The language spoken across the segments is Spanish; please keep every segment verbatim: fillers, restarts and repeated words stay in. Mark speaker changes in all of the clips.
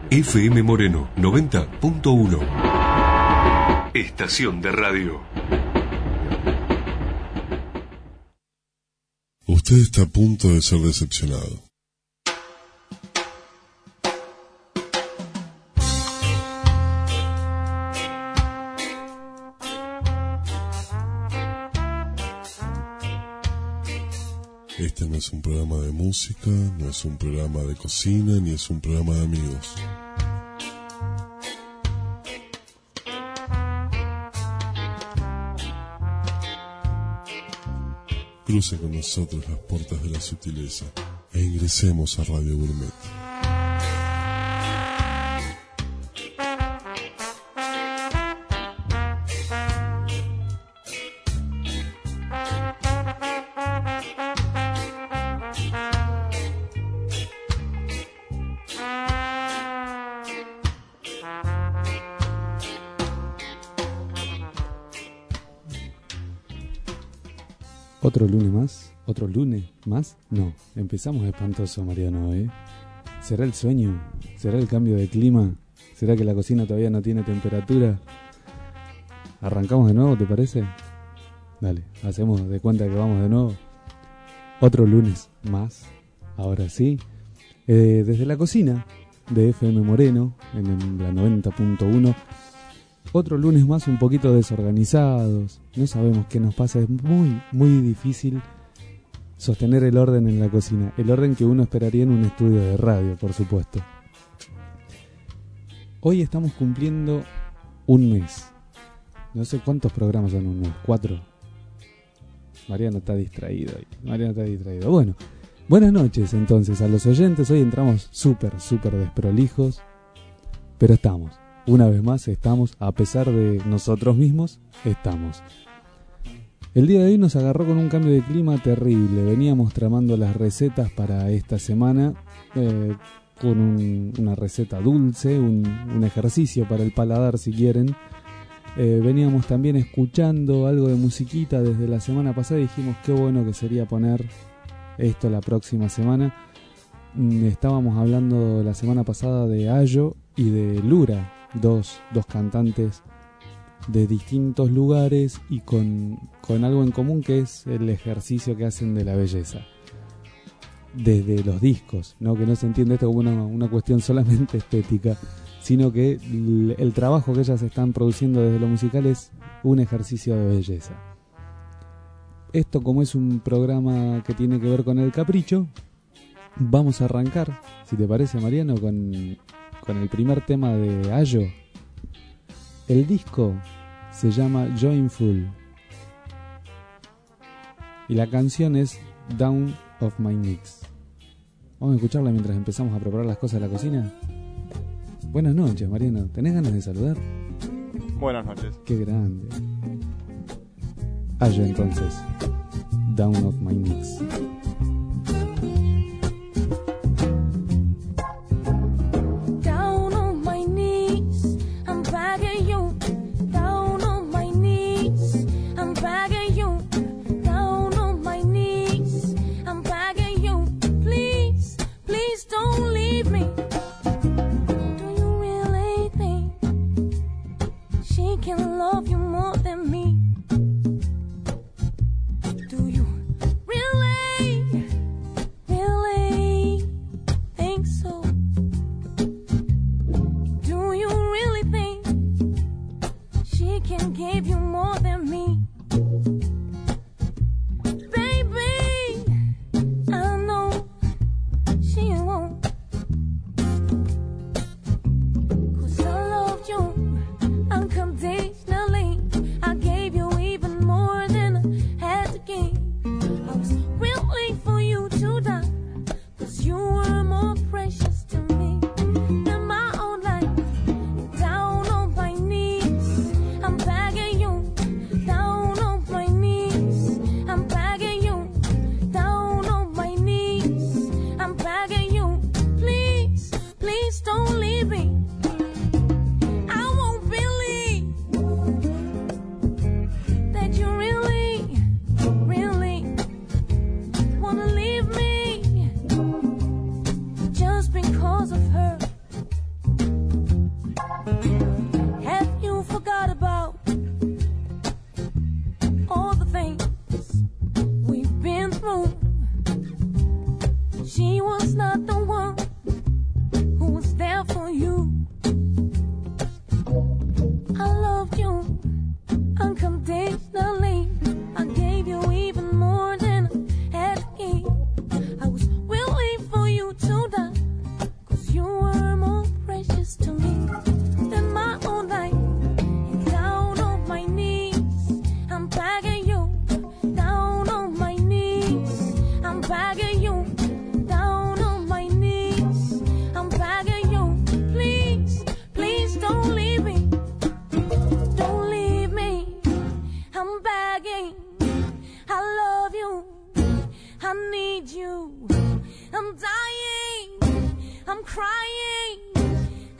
Speaker 1: F M Moreno noventa punto uno. Estación de radio.
Speaker 2: Usted está a punto de ser decepcionado. Este no es un programa de música, no es un programa de cocina, ni es un programa de amigos. Cruce con nosotros las puertas de la sutileza e ingresemos a Radio Gourmet.
Speaker 3: ¿Otro lunes más? ¿Otro lunes más? No, empezamos espantoso, Mariano, ¿eh? ¿Será el sueño? ¿Será el cambio de clima? ¿Será que la cocina todavía no tiene temperatura? ¿Arrancamos de nuevo, te parece? Dale, hacemos de cuenta que vamos de nuevo. Otro lunes más, ahora sí. Eh, desde la cocina de F M Moreno, en la noventa punto uno. Otro lunes más un poquito desorganizados, no sabemos qué nos pasa, es muy, muy difícil sostener el orden en la cocina, el orden que uno esperaría en un estudio de radio, por supuesto. Hoy estamos cumpliendo un mes, no sé cuántos programas son un mes, cuatro. Mariano está distraído, Mariano está distraído. Bueno, buenas noches entonces a los oyentes, hoy entramos súper, súper desprolijos, pero estamos. Una vez más estamos, a pesar de nosotros mismos, estamos. El día de hoy nos agarró con un cambio de clima terrible. Veníamos tramando las recetas para esta semana eh, con un, una receta dulce, un, un ejercicio para el paladar si quieren. Eh, veníamos también escuchando algo de musiquita desde la semana pasada y dijimos qué bueno que sería poner esto la próxima semana. Estábamos hablando la semana pasada de Ayo y de Lura. Dos, dos cantantes de distintos lugares y con, con algo en común que es el ejercicio que hacen de la belleza desde los discos, ¿no? Que no se entiende esto como una, una cuestión solamente estética, sino que el, el trabajo que ellas están produciendo desde lo musical es un ejercicio de belleza. Esto, como es un programa que tiene que ver con el capricho, vamos a arrancar, si te parece, Mariano, con... con el primer tema de Ayo. El disco se llama Joyful y la canción es Down of My Knees. Vamos a escucharla mientras empezamos a preparar las cosas de la cocina. Buenas noches, Mariano. ¿Tenés ganas de saludar?
Speaker 4: Buenas noches.
Speaker 3: Qué grande. Ayo entonces, Down of My Knees.
Speaker 5: Can love you more than me. Do you really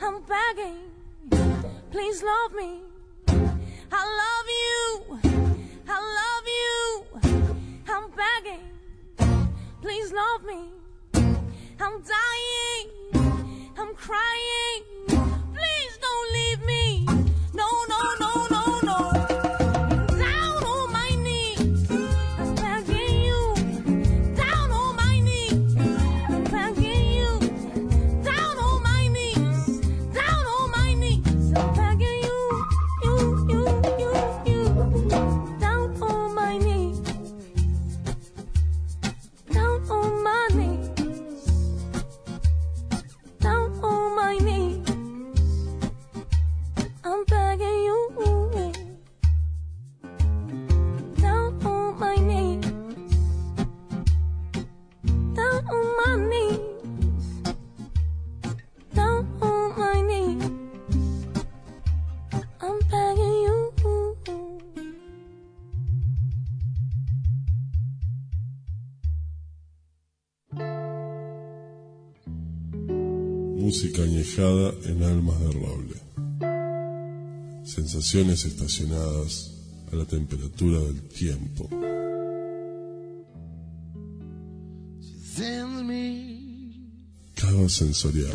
Speaker 5: I'm begging, please love me. I love you, I love you. I'm begging, please love me. I'm dying, I'm crying. Please don't leave me. No, no, no, no, no. Down on my knees, I'm begging you. Down on my knees, I'm begging you. Down on my knees, down on my knees, I'm begging you, you, you, you, you. Down on my knees, down on my knees, down on my knees, I'm begging you. Down on my knees, down on my knees, down on my knees, I'm begging you.
Speaker 2: Música añejada en almas de roble. Sensaciones estacionadas a la temperatura del tiempo. Cava sensorial.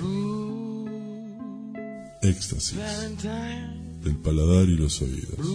Speaker 2: Éxtasis del paladar y los oídos.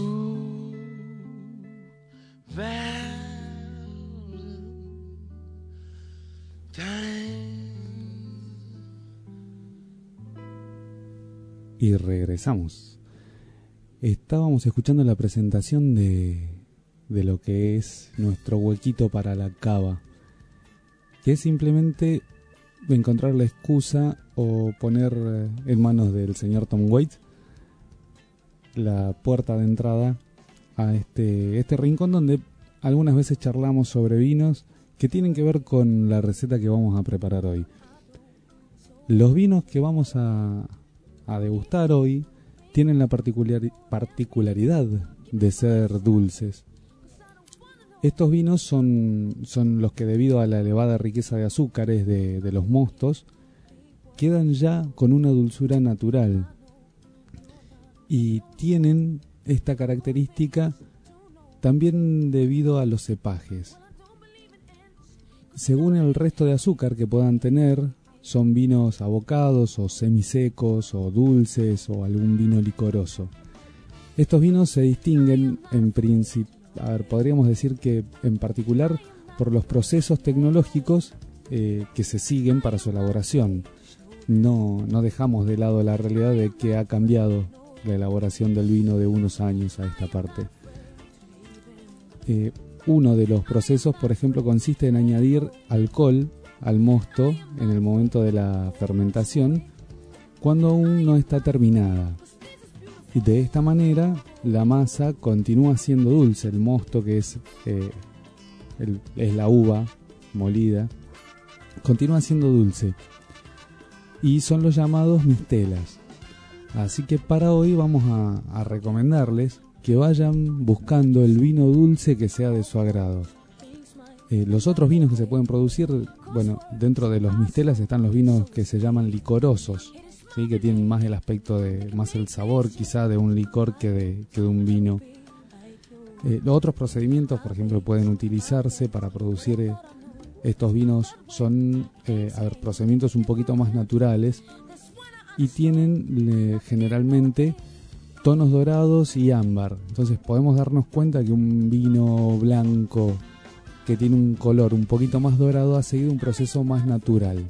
Speaker 3: Y regresamos. Estábamos escuchando la presentación de, de lo que es nuestro huequito para la cava, que es simplemente encontrar la excusa o poner en manos del señor Tom Waits la puerta de entrada a este, este rincón donde algunas veces charlamos sobre vinos que tienen que ver con la receta que vamos a preparar hoy. Los vinos que vamos a, a degustar hoy tienen la particular, particularidad de ser dulces. Estos vinos son, son los que, debido a la elevada riqueza de azúcares de, de los mostos, quedan ya con una dulzura natural y tienen esta característica también debido a los cepajes. Según el resto de azúcar que puedan tener, son vinos abocados o semisecos o dulces o algún vino licoroso. Estos vinos se distinguen en principio, a ver, podríamos decir que en particular por los procesos tecnológicos eh, que se siguen para su elaboración. No, no dejamos de lado la realidad de que ha cambiado la elaboración del vino de unos años a esta parte. Eh, uno de los procesos, por ejemplo, consiste en añadir alcohol al mosto en el momento de la fermentación cuando aún no está terminada. Y de esta manera la masa continúa siendo dulce. El mosto, que es, eh, el, es la uva molida, continúa siendo dulce. Y son los llamados mistelas. Así que para hoy vamos a, a recomendarles que vayan buscando el vino dulce que sea de su agrado. Eh, los otros vinos que se pueden producir, bueno, dentro de los mistelas están los vinos que se llaman licorosos, ¿sí? Que tienen más el aspecto de, más el sabor quizá de un licor que de, que de un vino. Eh, los otros procedimientos, por ejemplo, pueden utilizarse para producir eh, estos vinos son eh, a ver, procedimientos un poquito más naturales y tienen eh, generalmente tonos dorados y ámbar. Entonces podemos darnos cuenta que un vino blanco que tiene un color un poquito más dorado ha seguido un proceso más natural.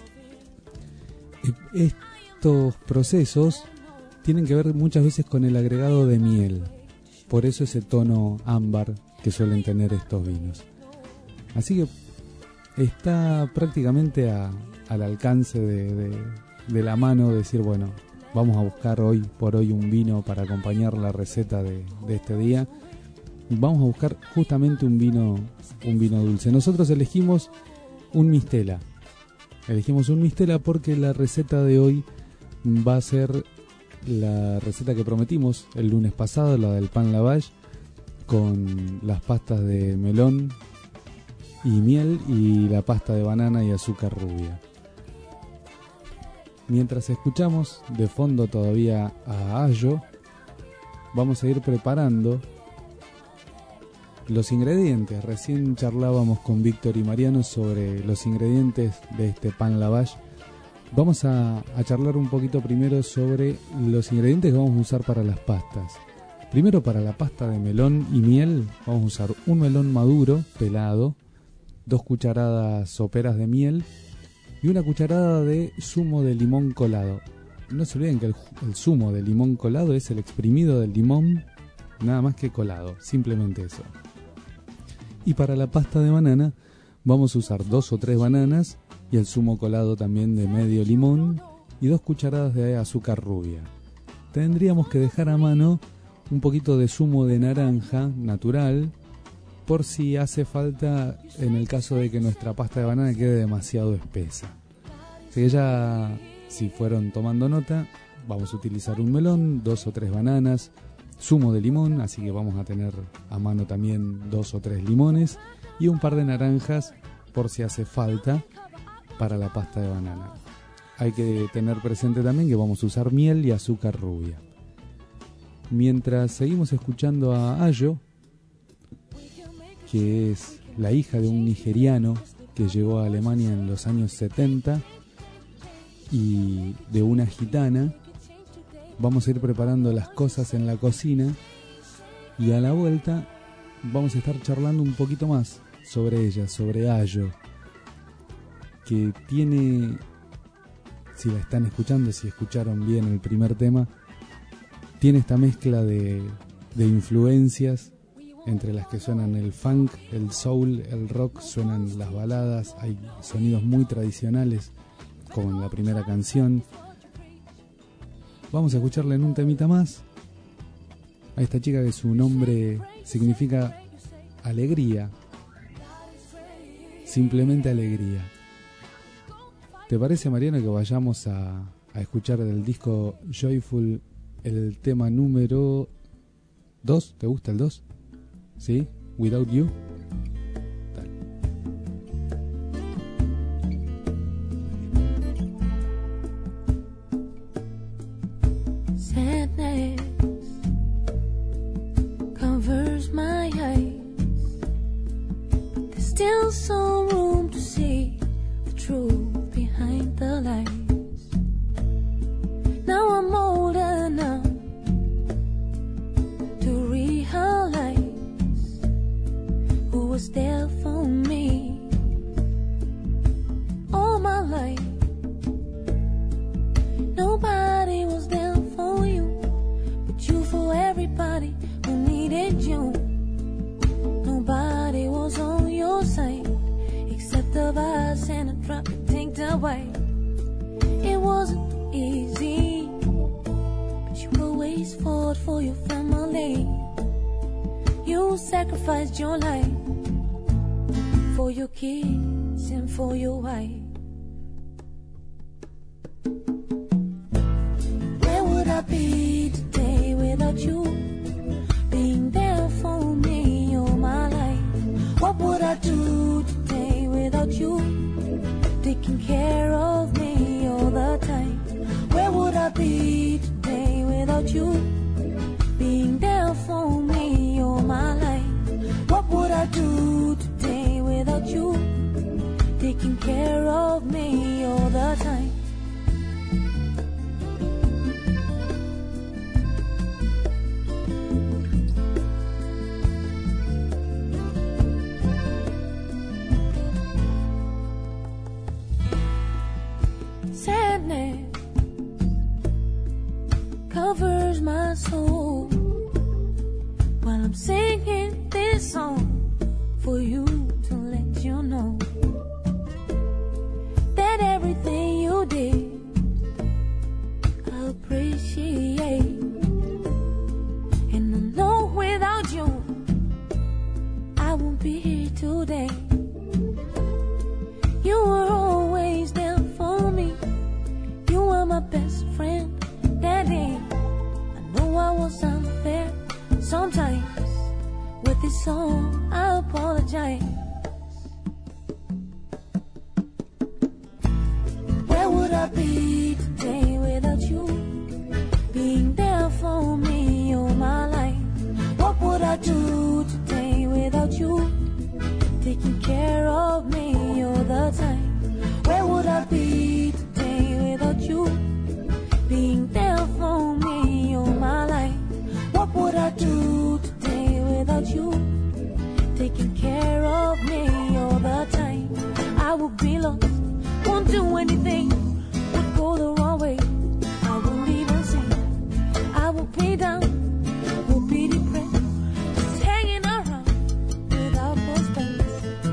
Speaker 3: Estos procesos tienen que ver muchas veces con el agregado de miel, por eso ese tono ámbar que suelen tener estos vinos. Así que está prácticamente a, al alcance de, de, de la mano decir, bueno, vamos a buscar hoy por hoy un vino para acompañar la receta de, de este día. Vamos a buscar justamente un vino, un vino dulce. Nosotros elegimos un mistela. Elegimos un mistela porque la receta de hoy va a ser la receta que prometimos el lunes pasado, la del pan lavage, con las pastas de melón y miel y la pasta de banana y azúcar rubia. Mientras escuchamos de fondo todavía a Ayo, vamos a ir preparando los ingredientes. Recién charlábamos con Víctor y Mariano sobre los ingredientes de este pan lavash. Vamos a, a charlar un poquito primero sobre los ingredientes que vamos a usar para las pastas. Primero, para la pasta de melón y miel vamos a usar un melón maduro, pelado, dos cucharadas soperas de miel y una cucharada de zumo de limón colado. No se olviden que el, el zumo de limón colado es el exprimido del limón, nada más que colado, simplemente eso. Y para la pasta de banana vamos a usar dos o tres bananas y el zumo colado también de medio limón y dos cucharadas de azúcar rubia. Tendríamos que dejar a mano un poquito de zumo de naranja natural por si hace falta en el caso de que nuestra pasta de banana quede demasiado espesa. Así que ya, si fueron tomando nota, vamos a utilizar un melón, dos o tres bananas, zumo de limón, así que vamos a tener a mano también dos o tres limones y un par de naranjas por si hace falta para la pasta de banana. Hay que tener presente también que vamos a usar miel y azúcar rubia. Mientras seguimos escuchando a Ayo, que es la hija de un nigeriano que llegó a Alemania en los años setenta y de una gitana, vamos a ir preparando las cosas en la cocina y a la vuelta vamos a estar charlando un poquito más sobre ella, sobre Ayo, que tiene, si la están escuchando, si escucharon bien el primer tema, tiene esta mezcla de, de influencias entre las que suenan el funk, el soul, el rock, suenan las baladas, hay sonidos muy tradicionales como en la primera canción. Vamos a escucharla en un temita más a esta chica que su nombre significa alegría, simplemente alegría. ¿Te parece, Mariano, que vayamos a, a escuchar del disco Joyful el tema número dos? ¿Te gusta el dos? ¿Sí? Without You. Dale.
Speaker 5: Sadness covers my eyes, but there's still some room to see the truth behind the lies. Now I'm old enough to realize who was there for me all my life. Nobody was there for you, but you for everybody who needed you. Nobody was on your side except the vice and a drop of tanked away. It wasn't easy, but you always fought for your family. You sacrificed your life for your kids and for your wife. Where would I be today without you being there for me all my life? What would I do today without you taking care of me all the time? Where would I be today without you being there for me all my life? What would I do today without you taking care of me all the time? Sadness covers my soul while I'm singing this song for you to let you know that everything you did I appreciate, and I know without you I won't be here today. You were always there for me, you were my best friend, Daddy. I know I was unfair sometimes. With this song, I apologize. Where would I be today taking care of me all the time. I would be lost, won't do anything, would go the wrong way. I won't even sing, I will be down, will be depressed, just hanging around without no space.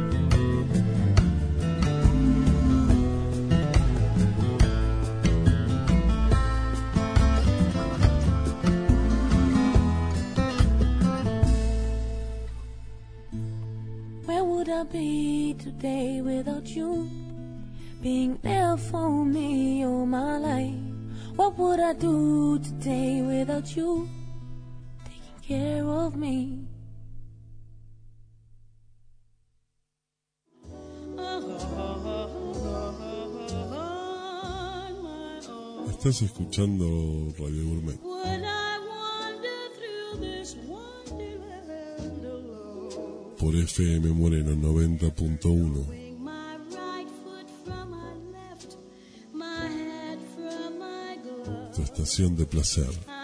Speaker 5: Where would I be today without you? Being there for me all my life. What would I do today without you? Taking care of me.
Speaker 2: Estás escuchando Radio Gourmet. Por F M Moreno noventa punto uno. Tu estación de placer.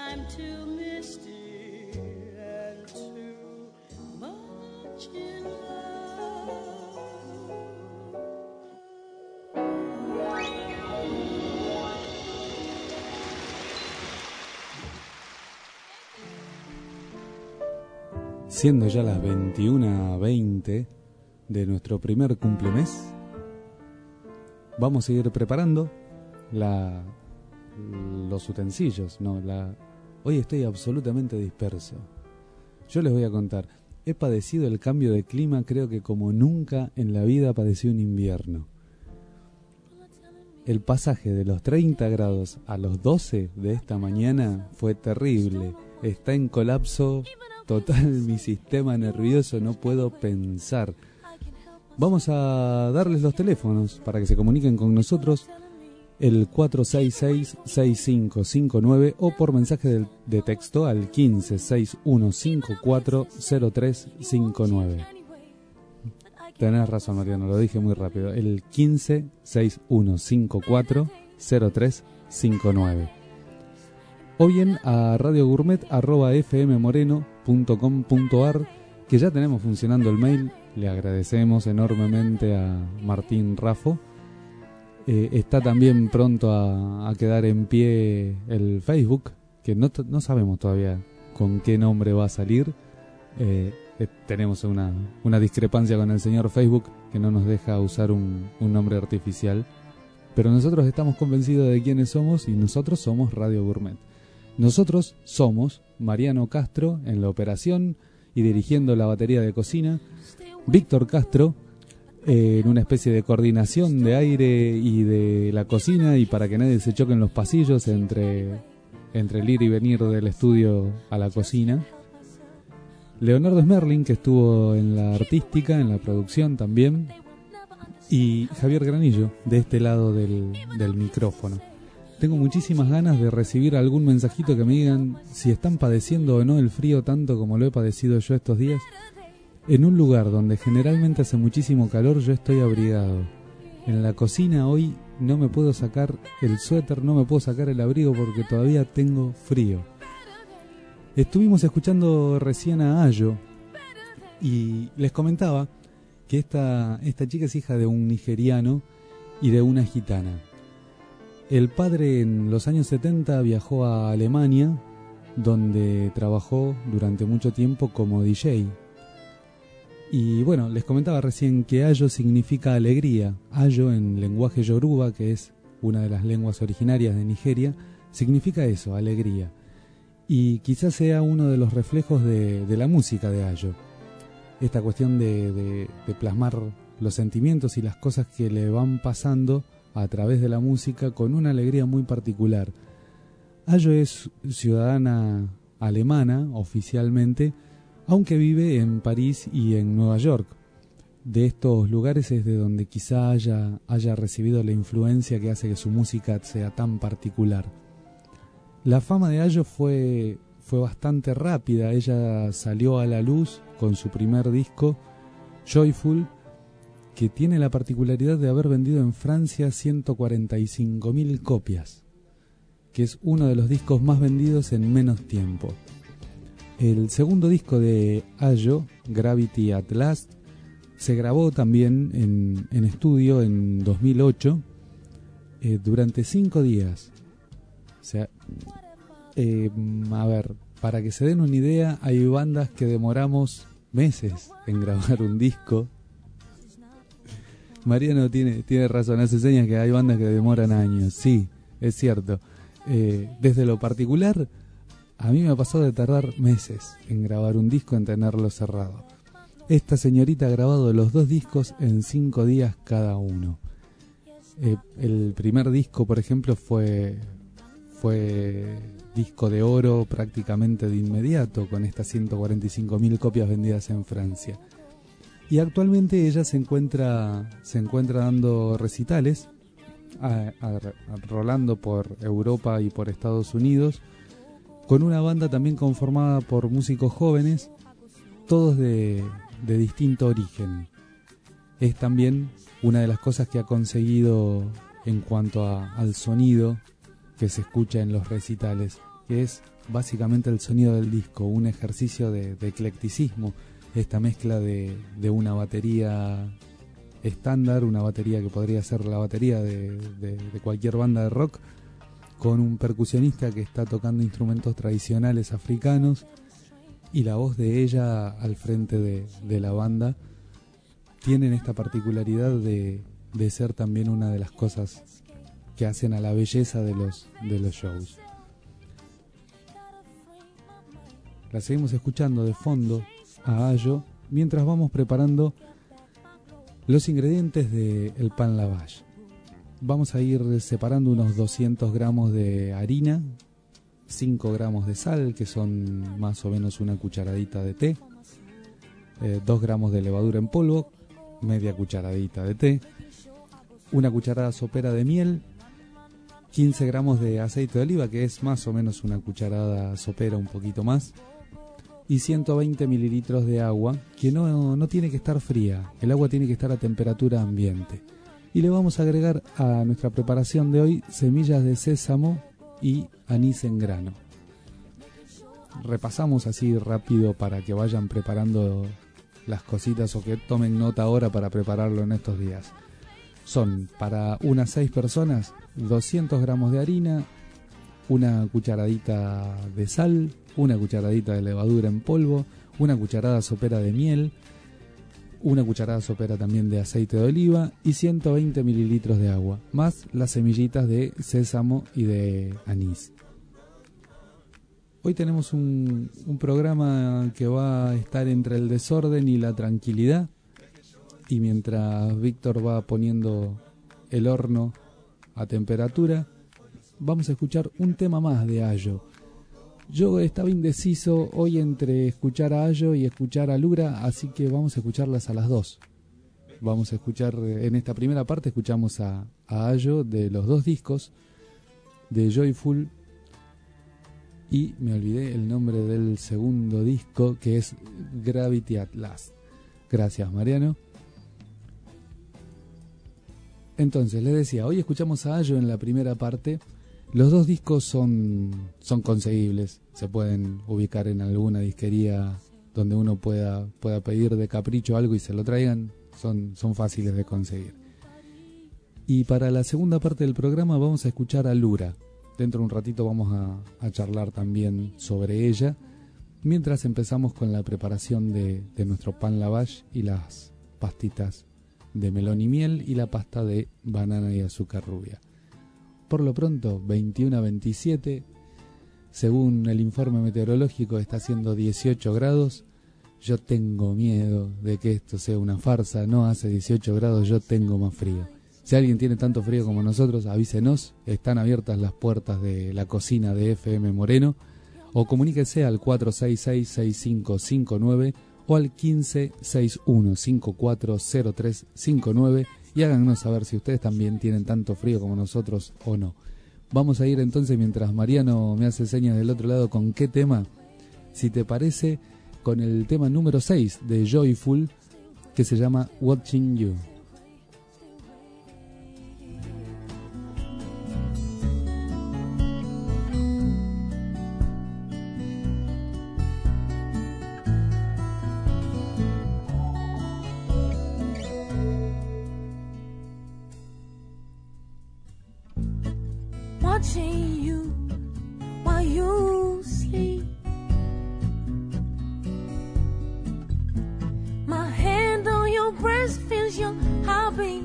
Speaker 3: Siendo ya las veintiuna veinte de nuestro primer cumplemes, vamos a seguir preparando la, los utensilios. No, la, hoy estoy absolutamente disperso. Yo les voy a contar, he padecido el cambio de clima creo que como nunca en la vida padecí un invierno. El pasaje de los treinta grados a los doce de esta mañana fue terrible. Está en colapso total mi sistema nervioso, no puedo pensar. Vamos a darles los teléfonos para que se comuniquen con nosotros, el cuatro seis seis, seis cinco cinco nueve o por mensaje de, de texto al quince, sesenta y uno cincuenta y cuatro, cero tres cincuenta y nueve. Tenés razón, Mariano, lo dije muy rápido. El quince, sesenta y uno cincuenta y cuatro, cero tres cincuenta y nueve. O bien a radiogourmet arroba f m moreno punto com punto a r, que ya tenemos funcionando el mail. Le agradecemos enormemente a Martín Raffo. Eh, está también pronto a, a quedar en pie el Facebook, que no, no sabemos todavía con qué nombre va a salir. Eh, eh, tenemos una, una discrepancia con el señor Facebook, que no nos deja usar un, un nombre artificial. Pero nosotros estamos convencidos de quiénes somos, y nosotros somos Radio Gourmet. Nosotros somos Mariano Castro en la operación y dirigiendo la batería de cocina, Víctor Castro eh, en una especie de coordinación de aire y de la cocina, y para que nadie se choque en los pasillos entre, entre el ir y venir del estudio a la cocina, Leonardo Smerling, que estuvo en la artística, en la producción también, y Javier Granillo de este lado del, del micrófono. Tengo muchísimas ganas de recibir algún mensajito que me digan si están padeciendo o no el frío tanto como lo he padecido yo estos días. En un lugar donde generalmente hace muchísimo calor, yo estoy abrigado. En la cocina hoy no me puedo sacar el suéter, no me puedo sacar el abrigo porque todavía tengo frío. Estuvimos escuchando recién a Ayo y les comentaba que esta, esta chica es hija de un nigeriano y de una gitana. El padre en los años setenta viajó a Alemania, donde trabajó durante mucho tiempo como D J. Y bueno, les comentaba recién que Ayo significa alegría. Ayo en lenguaje yoruba, que es una de las lenguas originarias de Nigeria, significa eso, alegría. Y quizás sea uno de los reflejos de, de la música de Ayo. Esta cuestión de, de, de plasmar los sentimientos y las cosas que le van pasando a través de la música con una alegría muy particular. Ayo es ciudadana alemana oficialmente, aunque vive en París y en Nueva York. De estos lugares es de donde quizá haya, haya recibido la influencia que hace que su música sea tan particular. La fama de Ayo fue, fue bastante rápida. Ella salió a la luz con su primer disco, Joyful, que tiene la particularidad de haber vendido en Francia ciento cuarenta y cinco mil copias, que es uno de los discos más vendidos en menos tiempo. El segundo disco de Ayo, Gravity at Last, se grabó también en, en estudio en dos mil ocho, eh, durante cinco días. O sea, eh, a ver, para que se den una idea, hay bandas que demoramos meses en grabar un disco. Mariano tiene, tiene razón, hace señas que hay bandas que demoran años. Sí, es cierto. Eh, desde lo particular, a mí me ha pasado de tardar meses en grabar un disco, en tenerlo cerrado. Esta señorita ha grabado los dos discos en cinco días cada uno. Eh, el primer disco, por ejemplo, fue, fue disco de oro prácticamente de inmediato, con estas ciento cuarenta y cinco mil copias vendidas en Francia. Y actualmente ella se encuentra, se encuentra dando recitales, a, a, a, rolando por Europa y por Estados Unidos, con una banda también conformada por músicos jóvenes, todos de, de distinto origen. Es también una de las cosas que ha conseguido en cuanto a, al sonido que se escucha en los recitales, que es básicamente el sonido del disco, un ejercicio de, de eclecticismo, esta mezcla de, de una batería estándar, una batería que podría ser la batería de, de, de cualquier banda de rock, con un percusionista que está tocando instrumentos tradicionales africanos, y la voz de ella al frente de, de la banda. Tienen esta particularidad de, de ser también una de las cosas que hacen a la belleza de los, de los shows. La seguimos escuchando de fondo a Ayo mientras vamos preparando los ingredientes del pan lavage. Vamos a ir separando unos doscientos gramos de harina, cinco gramos de sal, que son más o menos una cucharadita de té, eh, dos gramos de levadura en polvo, media cucharadita de té, una cucharada sopera de miel, quince gramos de aceite de oliva, que es más o menos una cucharada sopera, un poquito más, y ciento veinte mililitros de agua, que no, no tiene que estar fría, el agua tiene que estar a temperatura ambiente. Y le vamos a agregar a nuestra preparación de hoy semillas de sésamo y anís en grano. Repasamos así rápido para que vayan preparando las cositas o que tomen nota ahora para prepararlo en estos días. Son para unas seis personas doscientos gramos de harina, una cucharadita de sal, una cucharadita de levadura en polvo, una cucharada sopera de miel, una cucharada sopera también de aceite de oliva y ciento veinte mililitros de agua, más las semillitas de sésamo y de anís. Hoy tenemos un, un programa que va a estar entre el desorden y la tranquilidad, y mientras Víctor va poniendo el horno a temperatura, vamos a escuchar un tema más de Ayo. Yo estaba indeciso hoy entre escuchar a Ayo y escuchar a Lura, así que vamos a escucharlas a las dos. Vamos a escuchar, en esta primera parte escuchamos a, a Ayo de los dos discos, de Joyful, y me olvidé el nombre del segundo disco, que es Gravity at Last. Gracias, Mariano. Entonces, les decía, hoy escuchamos a Ayo en la primera parte. Los dos discos son, son conseguibles, se pueden ubicar en alguna disquería donde uno pueda, pueda pedir de capricho algo y se lo traigan, son, son fáciles de conseguir. Y para la segunda parte del programa vamos a escuchar a Lura. Dentro de un ratito vamos a, a charlar también sobre ella, mientras empezamos con la preparación de, de nuestro pan lavage y las pastitas de melón y miel y la pasta de banana y azúcar rubia. Por lo pronto, veintiuno a veintisiete, según el informe meteorológico está haciendo dieciocho grados. Yo tengo miedo de que esto sea una farsa, no hace dieciocho grados, yo tengo más frío. Si alguien tiene tanto frío como nosotros, avísenos, están abiertas las puertas de la cocina de F M Moreno, o comuníquese al cuatro seis seis, seis cinco cinco nueve o al quince sesenta y uno cincuenta y cuatro cero tres cincuenta y nueve y háganos saber si ustedes también tienen tanto frío como nosotros o no. Vamos a ir entonces, mientras Mariano me hace señas del otro lado, con qué tema, si te parece, con el tema número seis de Joyful, que se llama Watching You.
Speaker 5: you while you sleep. My hand on your breast feels your heartbeat.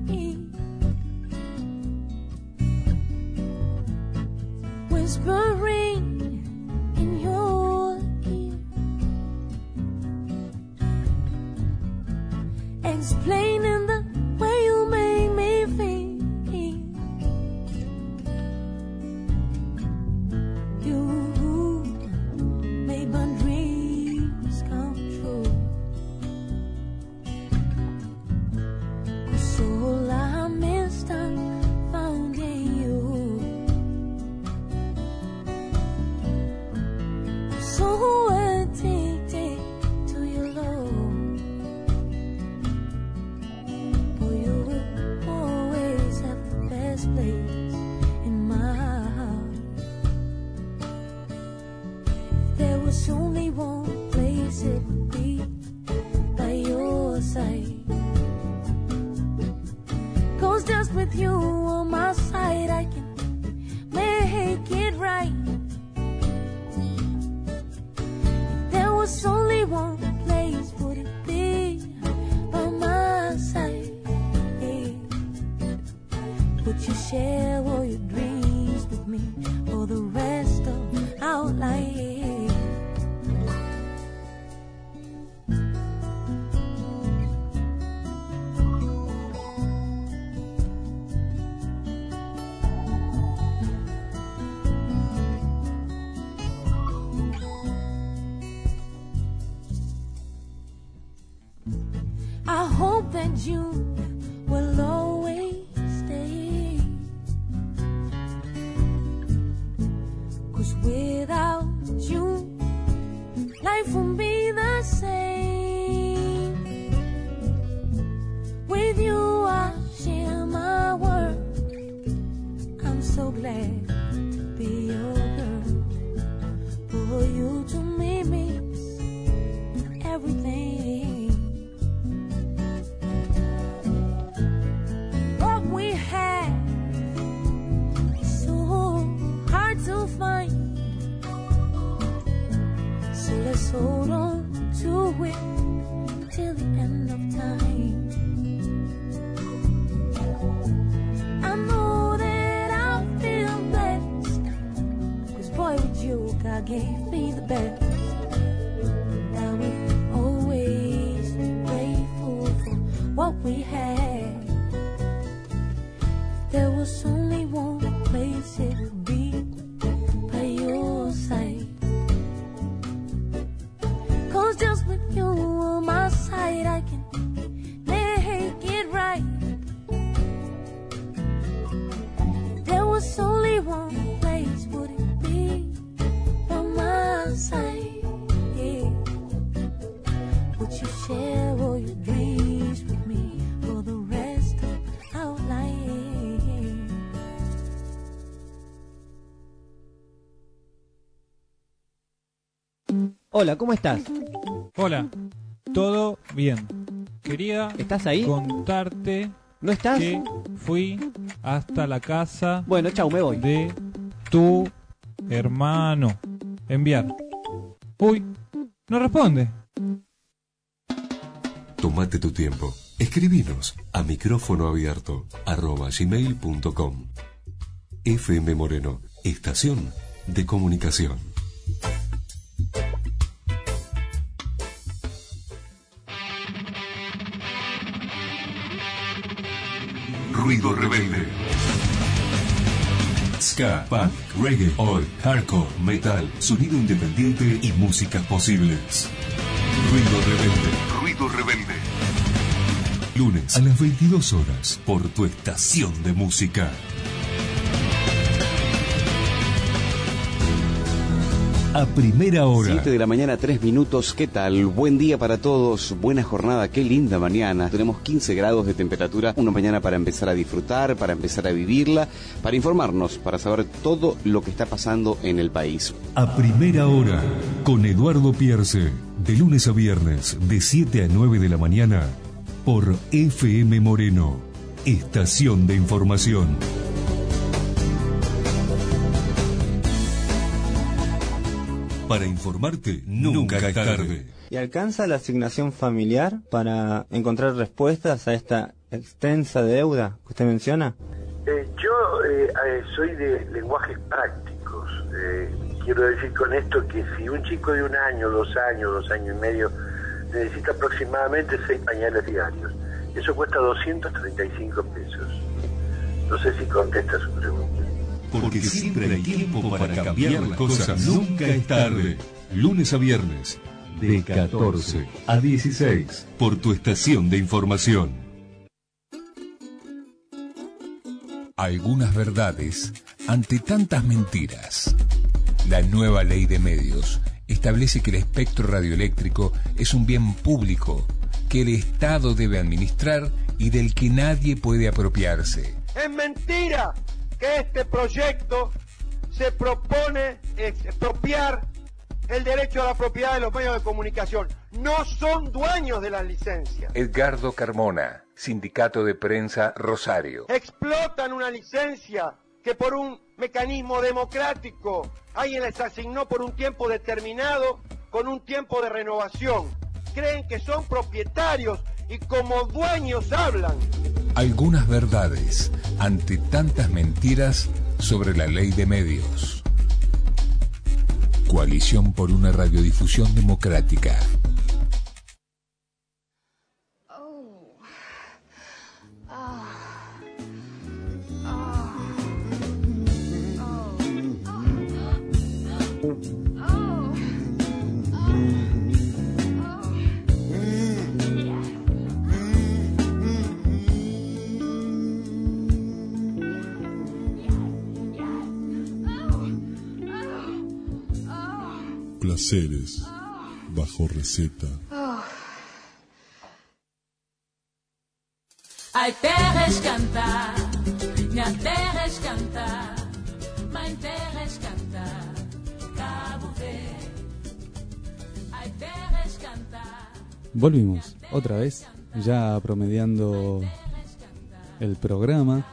Speaker 5: Whispering in your ear, explaining the way you make me feel. You made my dreams come true. 'Cause all I missed I found in you. So addicted to your love. Boy, you will always have the best place in my heart. If there was only one place, it would be by your side. 'Cause just with you on my side, I can make it right. Was only one place, would it be by my side? Yeah. Would you share all your dreams with me for the rest of our life? I hope that you will always stay. 'Cause without you, life won't be the same. With you I share my world. I'm so glad to be your girl. For you to me means everything. So let's hold on to it till the end of time. I know that I'll feel blessed, 'cause boy, with you, God gave me the best. And I will always be grateful for what we had. If there was only one place, it would be by your side. 'Cause just with you on my side, I can make it right. If there was only one place, would it be by my side? Yeah. Would you share all your dreams with me for the rest of our life?
Speaker 6: Hola, ¿cómo estás?
Speaker 7: Hola, todo bien. Quería
Speaker 6: ¿Estás ahí?
Speaker 7: contarte
Speaker 6: ¿No estás?
Speaker 7: que fui hasta la casa
Speaker 6: Bueno, chau, me voy.
Speaker 7: de tu hermano. Enviar. Uy, no responde.
Speaker 1: Tómate tu tiempo. Escribinos a micrófono abierto arroba gmail punto com. F M Moreno, estación de comunicación. Ruido rebelde. Ska, punk, reggae, oi, hardcore, metal, sonido independiente y músicas posibles. Ruido rebelde. Ruido rebelde. Lunes a las veintidós horas por tu estación de música. A primera hora.
Speaker 8: siete de la mañana, tres minutos. ¿Qué tal? Buen día para todos. Buena jornada. Qué linda mañana. Tenemos quince grados de temperatura. Una mañana para empezar a disfrutar, para empezar a vivirla, para informarnos, para saber todo lo que está pasando en el país.
Speaker 1: A primera hora, con Eduardo Pierce. De lunes a viernes, de siete a nueve de la mañana, por F M Moreno, estación de información. Para informarte, nunca es tarde.
Speaker 9: ¿Y alcanza la asignación familiar para encontrar respuestas a esta extensa deuda que usted menciona?
Speaker 10: Eh, yo eh, eh, soy de lenguajes prácticos. Eh, quiero decir con esto que si un chico de un año, dos años, dos años y medio necesita aproximadamente seis pañales diarios, eso cuesta doscientos treinta y cinco pesos. No sé si contesta su pregunta.
Speaker 1: Porque siempre hay tiempo para cambiar las cosas. Nunca es tarde. Lunes a viernes, de catorce a dieciséis, por tu estación de información.
Speaker 11: Algunas verdades ante tantas mentiras. La nueva ley de medios establece que el espectro radioeléctrico es un bien público que el Estado debe administrar y del que nadie puede apropiarse.
Speaker 12: Es mentira que este proyecto se propone expropiar el derecho a la propiedad de los medios de comunicación. No son dueños de las licencias.
Speaker 11: Edgardo Carmona, Sindicato de Prensa Rosario.
Speaker 12: Explotan una licencia que por un mecanismo democrático alguien les asignó por un tiempo determinado, con un tiempo de renovación. Creen que son propietarios y como dueños hablan.
Speaker 11: Algunas verdades ante tantas mentiras sobre la ley de medios. Coalición por una radiodifusión democrática.
Speaker 2: Placeres bajo receta.
Speaker 5: Ai terres cantar, minha terres cantar, mãe terres cantar, Cabo Verde. Ai terres cantar.
Speaker 3: Volvimos otra vez, ya promediando el programa.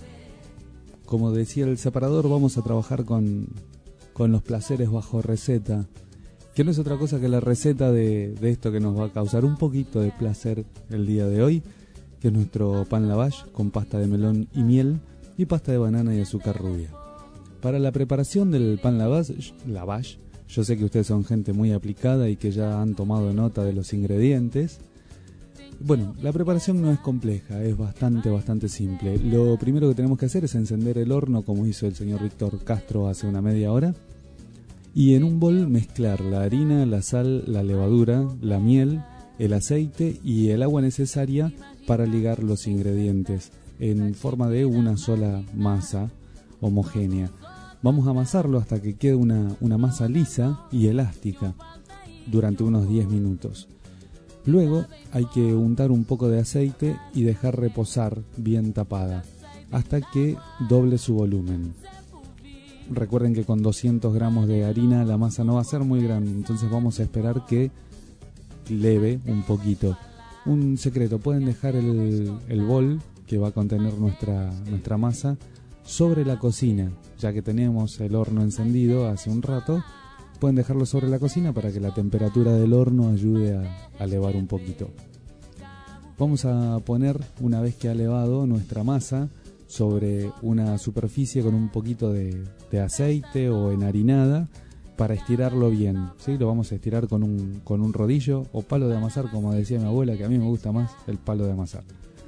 Speaker 3: Como decía el separador, vamos a trabajar con, con los placeres bajo receta, que no es otra cosa que la receta de, de esto que nos va a causar un poquito de placer el día de hoy, que es nuestro pan lavash con pasta de melón y miel y pasta de banana y azúcar rubia. Para la preparación del pan lavash, lavash, yo sé que ustedes son gente muy aplicada y que ya han tomado nota de los ingredientes. Bueno, la preparación no es compleja, es bastante, bastante simple. Lo primero que tenemos que hacer es encender el horno como hizo el señor Víctor Castro hace una media hora. Y en un bol mezclar la harina, la sal, la levadura, la miel, el aceite y el agua necesaria para ligar los ingredientes en forma de una sola masa homogénea. Vamos a amasarlo hasta que quede una, una masa lisa y elástica durante unos diez minutos. Luego hay que untar un poco de aceite y dejar reposar bien tapada hasta que doble su volumen. Recuerden que con doscientos gramos de harina la masa no va a ser muy grande, entonces vamos a esperar que leve un poquito. Un secreto, pueden dejar el, el bol que va a contener nuestra, nuestra masa sobre la cocina, ya que tenemos el horno encendido hace un rato. Pueden dejarlo sobre la cocina para que la temperatura del horno ayude a, a elevar un poquito. Vamos a poner, una vez que ha elevado nuestra masa, sobre una superficie con un poquito de, de aceite o enharinada para estirarlo bien, ¿sí? Lo vamos a estirar con un, con un rodillo o palo de amasar, como decía mi abuela, que a mí me gusta más el palo de amasar,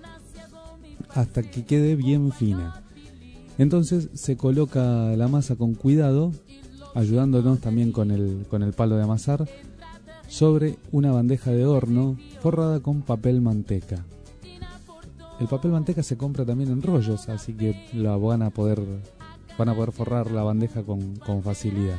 Speaker 3: hasta que quede bien fina. Entonces se coloca la masa con cuidado, ayudándonos también con el, con el palo de amasar, sobre una bandeja de horno forrada con papel manteca. El papel manteca se compra también en rollos, así que la van a poder, van a poder forrar la bandeja con, con facilidad.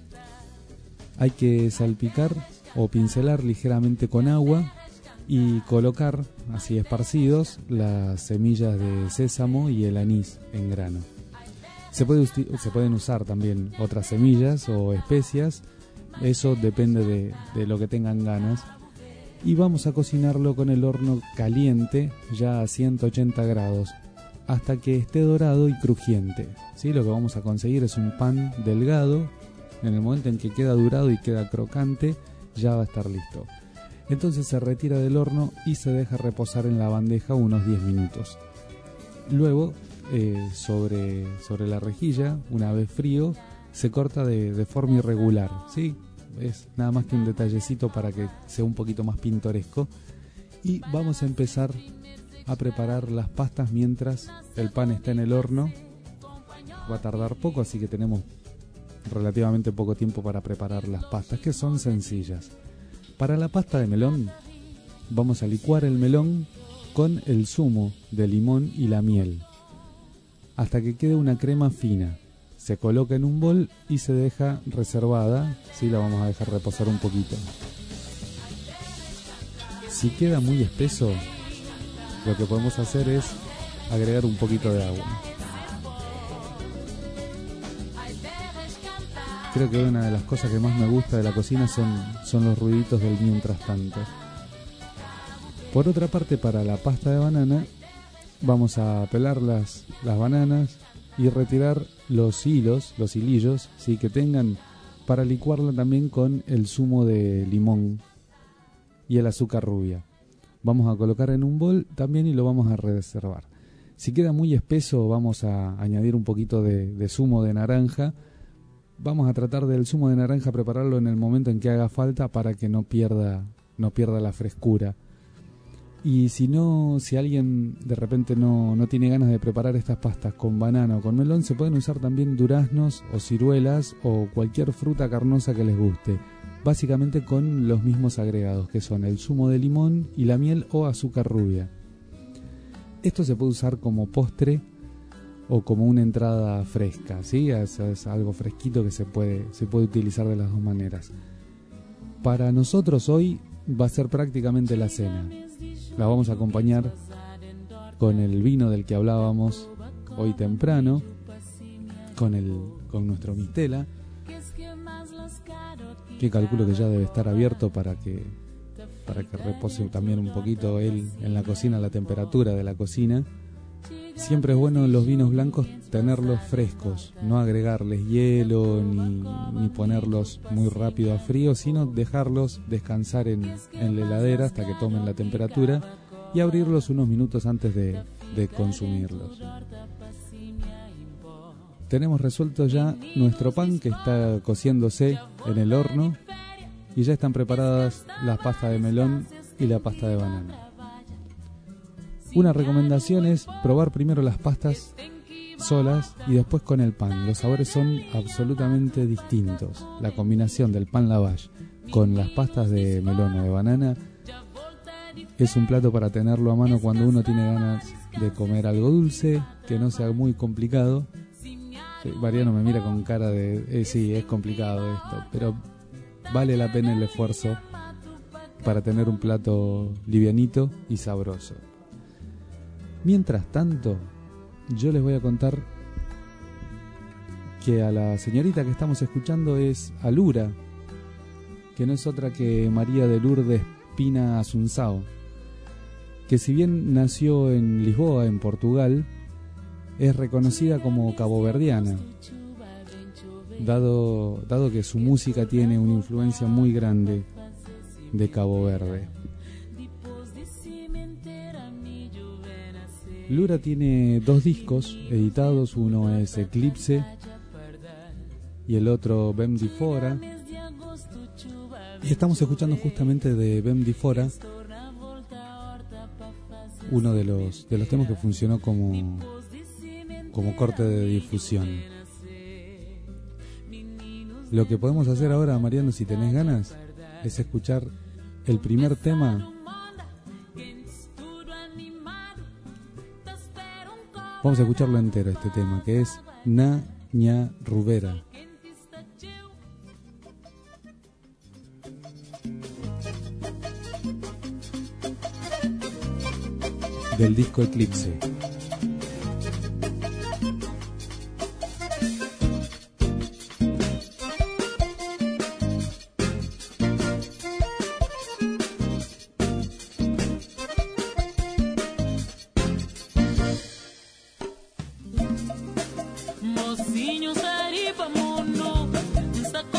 Speaker 3: Hay que salpicar o pincelar ligeramente con agua y colocar, así esparcidos, las semillas de sésamo y el anís en grano. Se puede, se pueden usar también otras semillas o especias, eso depende de, de lo que tengan ganas. Y vamos a cocinarlo con el horno caliente, ya a ciento ochenta grados, hasta que esté dorado y crujiente, ¿sí? Lo que vamos a conseguir es un pan delgado, En el momento en que queda durado y queda crocante, ya va a estar listo. Entonces se retira del horno y se deja reposar en la bandeja unos diez minutos. Luego, eh, sobre, sobre la rejilla, una vez frío, se corta de, de forma irregular, ¿sí? Es nada más que un detallecito para que sea un poquito más pintoresco. Y vamos a empezar a preparar las pastas mientras el pan está en el horno. Va a tardar poco, así que tenemos relativamente poco tiempo para preparar las pastas, que son sencillas. Para la pasta de melón, vamos a licuar el melón con el zumo de limón y la miel, hasta que quede una crema fina. Se coloca en un bol y se deja reservada, ¿sí? La vamos a dejar reposar un poquito. Si queda muy espeso, lo que podemos hacer es agregar un poquito de agua. Creo que una de las cosas que más me gusta de la cocina son, son los ruiditos del mientras tanto. Por otra parte, para la pasta de banana, vamos a pelar las, las bananas y retirar los hilos, los hilillos, ¿sí? Que tengan, para licuarla también con el zumo de limón y el azúcar rubia. Vamos a colocar en un bol también y lo vamos a reservar. Si queda muy espeso, vamos a añadir un poquito de, de zumo de naranja. Vamos a tratar del zumo de naranja prepararlo en el momento en que haga falta para que no pierda, no pierda la frescura. Y si no, si alguien de repente no, no tiene ganas de preparar estas pastas con banana o con melón, se pueden usar también duraznos o ciruelas o cualquier fruta carnosa que les guste. Básicamente con los mismos agregados, que son el zumo de limón y la miel o azúcar rubia. Esto se puede usar como postre o como una entrada fresca, ¿sí? Es, es algo fresquito que se puede, se puede utilizar de las dos maneras. Para nosotros hoy va a ser prácticamente la cena. La vamos a acompañar con el vino del que hablábamos hoy temprano, con, el, con nuestro mistela, que calculo que ya debe estar abierto para que, para que repose también un poquito él en la cocina, la temperatura de la cocina. Siempre es bueno en los vinos blancos tenerlos frescos, no agregarles hielo ni, ni ponerlos muy rápido a frío, sino dejarlos descansar en, en la heladera hasta que tomen la temperatura y abrirlos unos minutos antes de, de consumirlos. Tenemos resuelto ya nuestro pan, que está cociéndose en el horno, y ya están preparadas la pasta de melón y la pasta de banana. Una recomendación es probar primero las pastas solas y después con el pan. Los sabores son absolutamente distintos. La combinación del pan lavash con las pastas de melón o de banana es un plato para tenerlo a mano cuando uno tiene ganas de comer algo dulce, que no sea muy complicado. Sí, Mariano me mira con cara de, eh, sí, es complicado esto, pero vale la pena el esfuerzo para tener un plato livianito y sabroso. Mientras tanto, yo les voy a contar que a la señorita que estamos escuchando es Alura, que no es otra que María de Lourdes Pina Assunção, que si bien nació en Lisboa, en Portugal, es reconocida como caboverdiana, dado, dado que su música tiene una influencia muy grande de Cabo Verde. Lura tiene dos discos editados, uno es Eclipse y el otro Bem de Fora. Y estamos escuchando justamente de Bem de Fora uno de los de los temas que funcionó como como corte de difusión. Lo que podemos hacer ahora, Mariano, si tenés ganas, es escuchar el primer tema. Vamos a escucharlo entero, este tema, que es Na Ña Rubera. Del disco Eclipse.
Speaker 13: Mocinho, saripa, mundo, está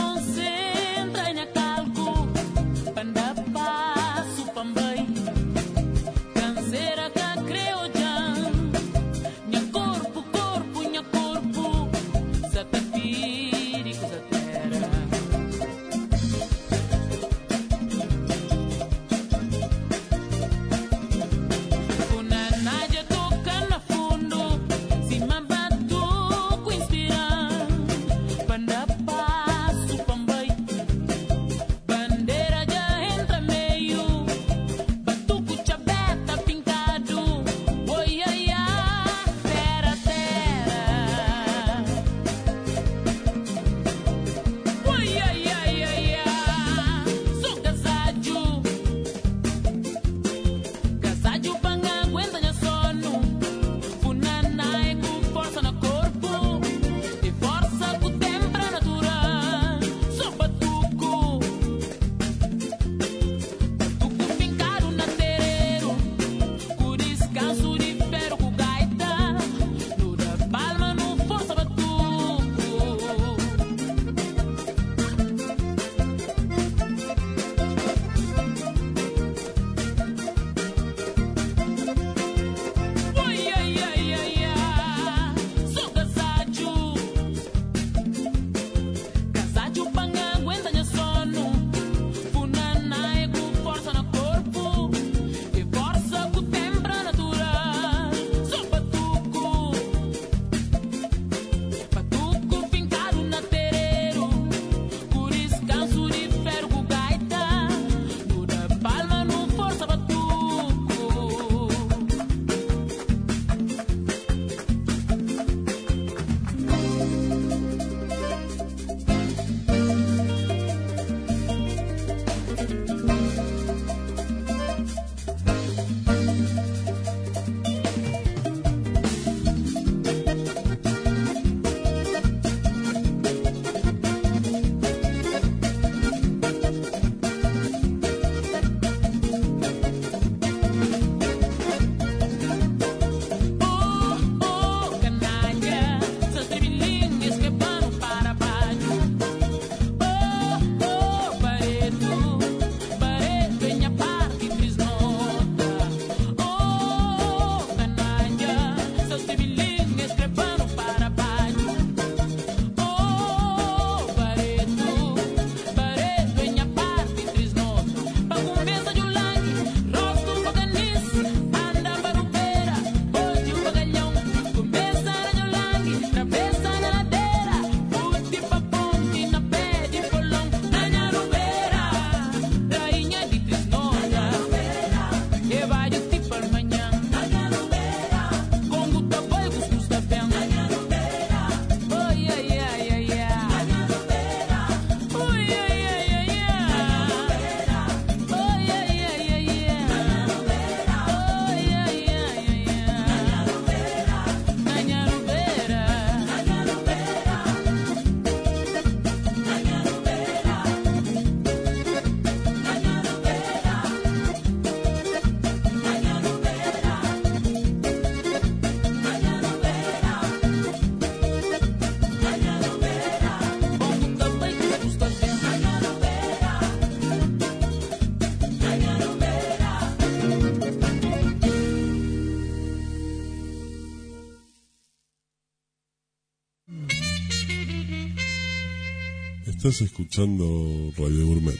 Speaker 2: Estás escuchando Radio Gourmet.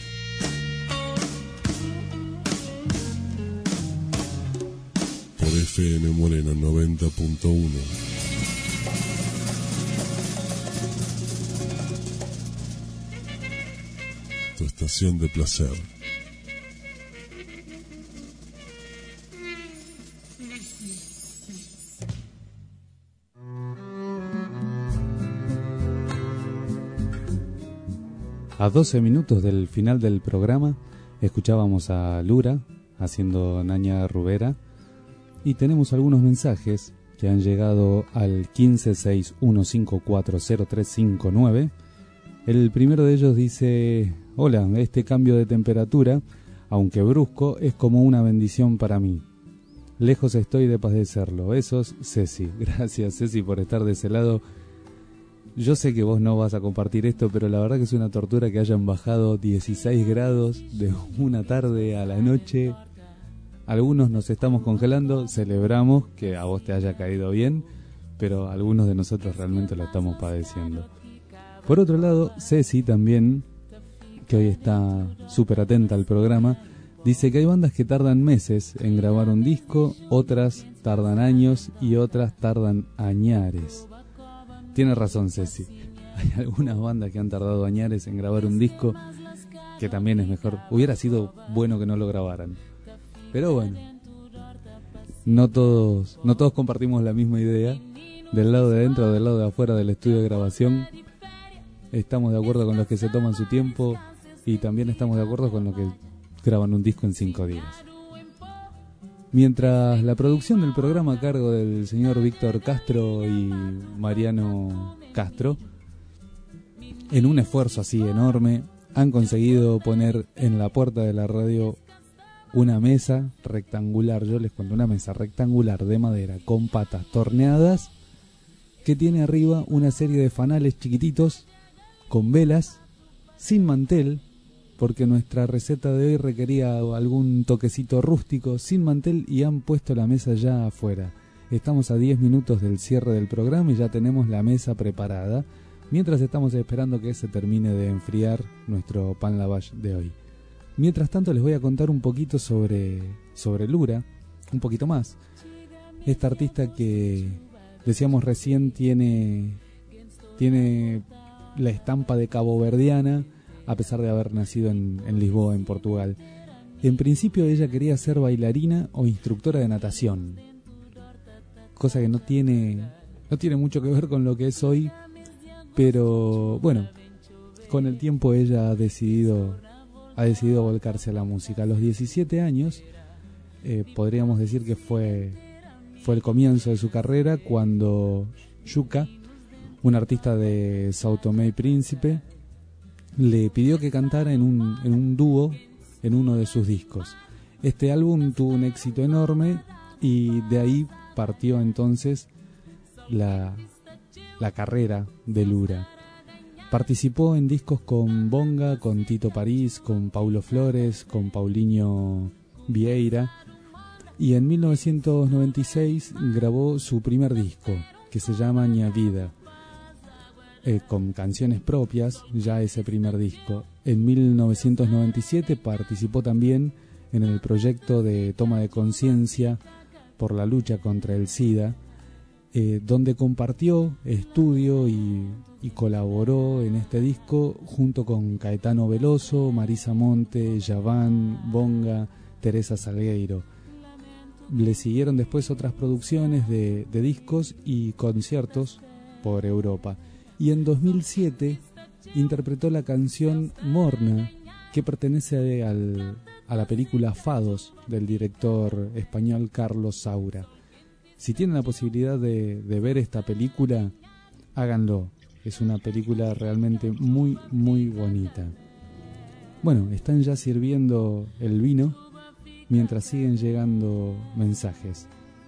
Speaker 2: Por F M Moreno noventa punto uno. Tu estación de placer.
Speaker 3: A doce minutos del final del programa escuchábamos a Lura haciendo Naña Rubera y tenemos algunos mensajes que han llegado al quince seis uno cinco cuatro cero tres cinco nueve. El primero de ellos dice: hola, este cambio de temperatura, aunque brusco, es como una bendición para mí. Lejos estoy de padecerlo. Besos, Ceci. Gracias, Ceci, por estar de ese lado. Yo sé que vos no vas a compartir esto, pero la verdad que es una tortura que hayan bajado dieciséis grados de una tarde a la noche. Algunos nos estamos congelando, celebramos que a vos te haya caído bien, pero algunos de nosotros realmente lo estamos padeciendo. Por otro lado, Ceci también, que hoy está súper atenta al programa, dice que hay bandas que tardan meses en grabar un disco, otras tardan años y otras tardan añares. Tiene razón, Ceci. Hay algunas bandas que han tardado añares en grabar un disco que también es mejor. Hubiera sido bueno que no lo grabaran. Pero bueno, no todos, no todos compartimos la misma idea. Del lado de adentro o del lado de afuera del estudio de grabación, estamos de acuerdo con los que se toman su tiempo y también estamos de acuerdo con los que graban un disco en cinco días. Mientras la producción del programa a cargo del señor Víctor Castro y Mariano Castro, en un esfuerzo así enorme, han conseguido poner en la puerta de la radio una mesa rectangular, yo les cuento, una mesa rectangular de madera con patas torneadas que tiene arriba una serie de fanales chiquititos con velas, sin mantel, porque nuestra receta de hoy requería algún toquecito rústico, sin mantel, y han puesto la mesa ya afuera. Estamos a diez minutos del cierre del programa y ya tenemos la mesa preparada, mientras estamos esperando que se termine de enfriar nuestro pan lavage de hoy. Mientras tanto les voy a contar un poquito sobre, sobre Lura, un poquito más. Esta artista que, decíamos recién, tiene, tiene la estampa de caboverdiana, a pesar de haber nacido en, en Lisboa, en Portugal. En principio ella quería ser bailarina o instructora de natación, cosa que no tiene, no tiene mucho que ver con lo que es hoy, pero bueno, con el tiempo ella ha decidido, ha decidido volcarse a la música. A los diecisiete años, eh, podríamos decir que fue, fue el comienzo de su carrera, cuando Yuka, un artista de Sao Tomé y Príncipe, le pidió que cantara en un, en un dúo en uno de sus discos. Este álbum tuvo un éxito enorme y de ahí partió entonces la, la carrera de Lura. Participó en discos con Bonga, con Tito París, con Paulo Flores, con Paulinho Vieira, y en mil novecientos noventa y seis grabó su primer disco, que se llama Ña Vida. Eh, con canciones propias, ya ese primer disco. En mil novecientos noventa y siete participó también en el proyecto de toma de conciencia por la lucha contra el SIDA, eh, donde compartió estudio y, y colaboró en este disco junto con Caetano Veloso, Marisa Monte, Yaván, Bonga, Teresa Salgueiro. Le siguieron después otras producciones de, de discos y conciertos por Europa. Y en dos mil siete interpretó la canción Morna, que pertenece al, a la película Fados del director español Carlos Saura. Si tienen la posibilidad de, de ver esta película, háganlo. Es una película realmente muy, muy bonita. Bueno, están ya sirviendo el vino mientras siguen llegando mensajes.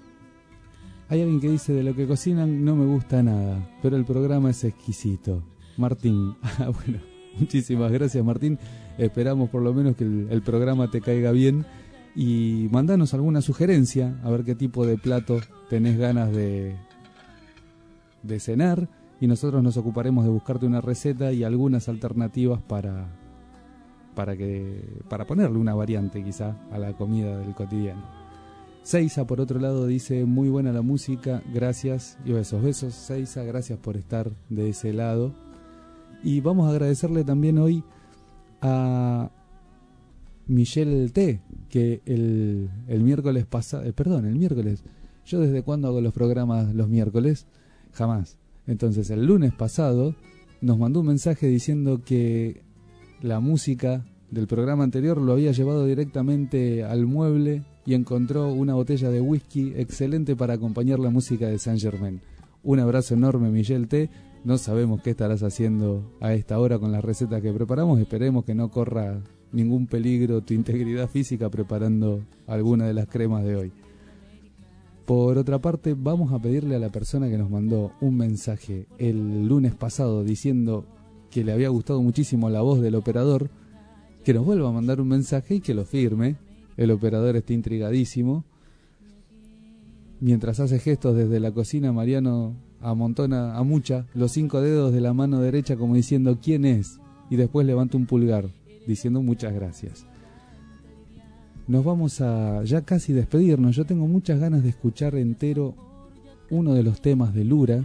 Speaker 3: Hay alguien que dice: de lo que cocinan no me gusta nada, pero el programa es exquisito. Martín. Ah, bueno, muchísimas gracias, Martín. Esperamos por lo menos que el, el programa te caiga bien. Y mandanos alguna sugerencia, a ver qué tipo de plato tenés ganas de, de cenar. y nosotros nos ocuparemos de buscarte una receta y algunas alternativas para, para, que, para ponerle una variante quizá a la comida del cotidiano. Seiza, por otro lado, dice: muy buena la música, gracias, y besos, besos Seiza, gracias por estar de ese lado. Y vamos a agradecerle también hoy a Michelle T, que el, el miércoles pasado, eh, perdón, el miércoles, yo desde cuándo hago los programas los miércoles, jamás. Entonces el lunes pasado nos mandó un mensaje diciendo que la música del programa anterior lo había llevado directamente al mueble y encontró una botella de whisky excelente para acompañar la música de Saint Germain. Un abrazo enorme, Michelle T. No sabemos qué estarás haciendo a esta hora con las recetas que preparamos. Esperemos que no corra ningún peligro tu integridad física preparando alguna de las cremas de hoy. Por otra parte, vamos a pedirle a la persona que nos mandó un mensaje el lunes pasado diciendo que le había gustado muchísimo la voz del operador, que nos vuelva a mandar un mensaje y que lo firme. El operador está intrigadísimo. Mientras hace gestos desde la cocina, Mariano amontona a mucha los cinco dedos de la mano derecha como diciendo ¿quién es? Y después levanta un pulgar diciendo muchas gracias. Nos vamos a ya casi despedirnos. Yo tengo muchas ganas de escuchar entero uno de los temas de Lura,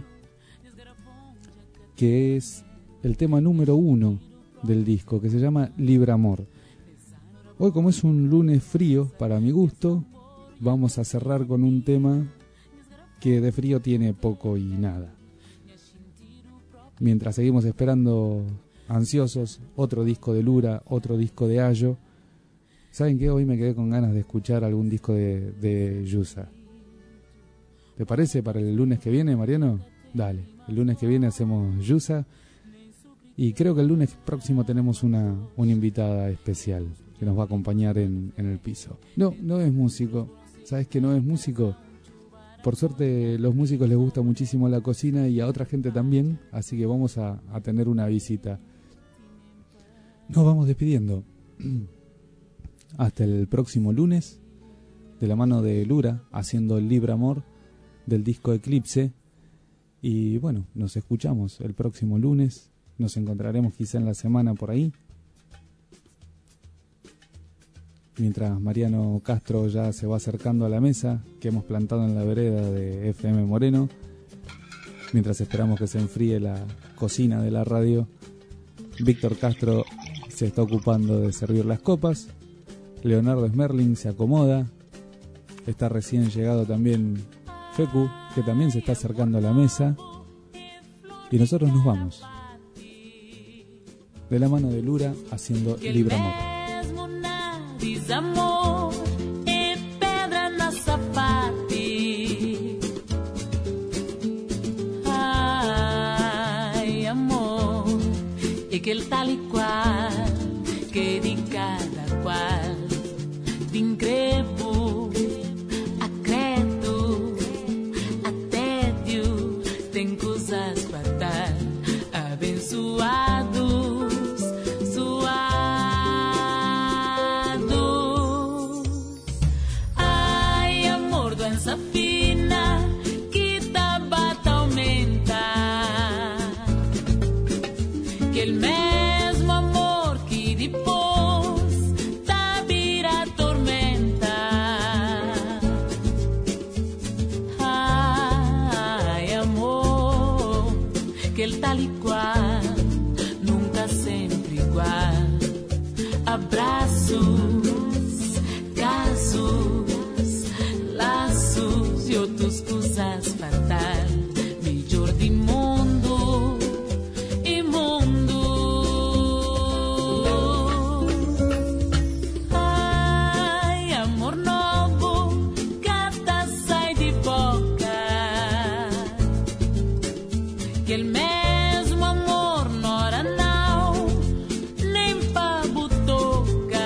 Speaker 3: que es el tema número uno del disco, que se llama Libre Amor. Hoy, como es un lunes frío para mi gusto, vamos a cerrar con un tema que de frío tiene poco y nada. Mientras seguimos esperando ansiosos otro disco de Lura, otro disco de Ayo, ¿saben qué? Hoy me quedé con ganas de escuchar algún disco de, de Yusa. ¿Te parece para el lunes que viene, Mariano? Dale, el lunes que viene hacemos Yusa. Y creo que el lunes próximo tenemos una, una invitada especial que nos va a acompañar en, en el piso. No, no es músico. ¿Sabes que no es músico? Por suerte, los músicos les gusta muchísimo la cocina y a otra gente también, así que vamos a, a tener una visita. Nos vamos despidiendo. Hasta el próximo lunes, de la mano de Lura, haciendo el Libre Amor del disco Eclipse. Y bueno, nos escuchamos el próximo lunes. Nos encontraremos quizá en la semana por ahí. Mientras Mariano Castro ya se va acercando a la mesa que hemos plantado en la vereda de F M Moreno, mientras esperamos que se enfríe la cocina de la radio, Víctor Castro se está ocupando de servir las copas, Leonardo Smerling se acomoda, está recién llegado también Fecu, que también se está acercando a la mesa, y nosotros nos vamos de la mano de Lura haciendo Libre Amor.
Speaker 5: Amor e pedra na sapate. Ai, amor, e que el tal y cual que de cada cual te increpo a credo a tédio tem coisas fatal abençoados. Fina que tabata aumenta, que el mesmo amor que depois tá vira tormenta. Ai, amor, que el tal y cual nunca sempre igual. Abraços, casos, laços e outras coisas fatal, melhor de mundo e mundo. Ai, amor novo, cada sai de boca, que el mesmo amor nora não, nem pa butoca.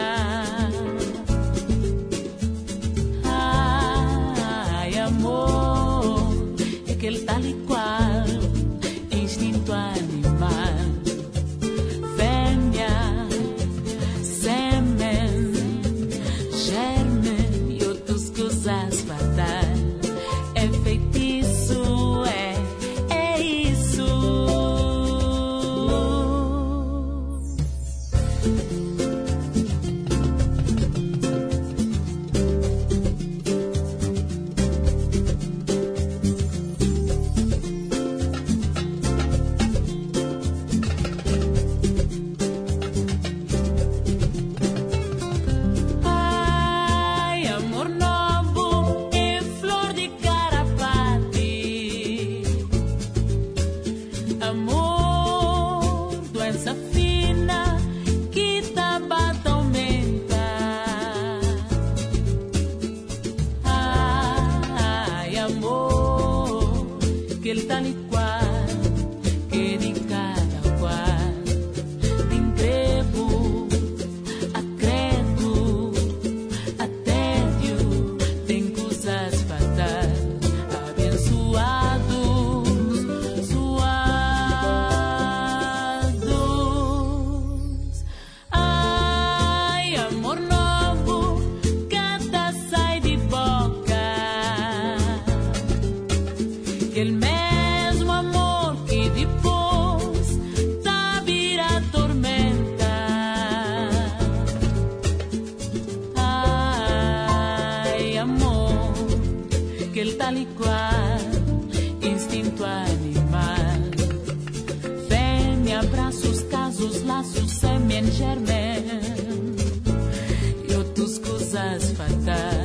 Speaker 13: tu sais bien germain, yo tus cosas fatales.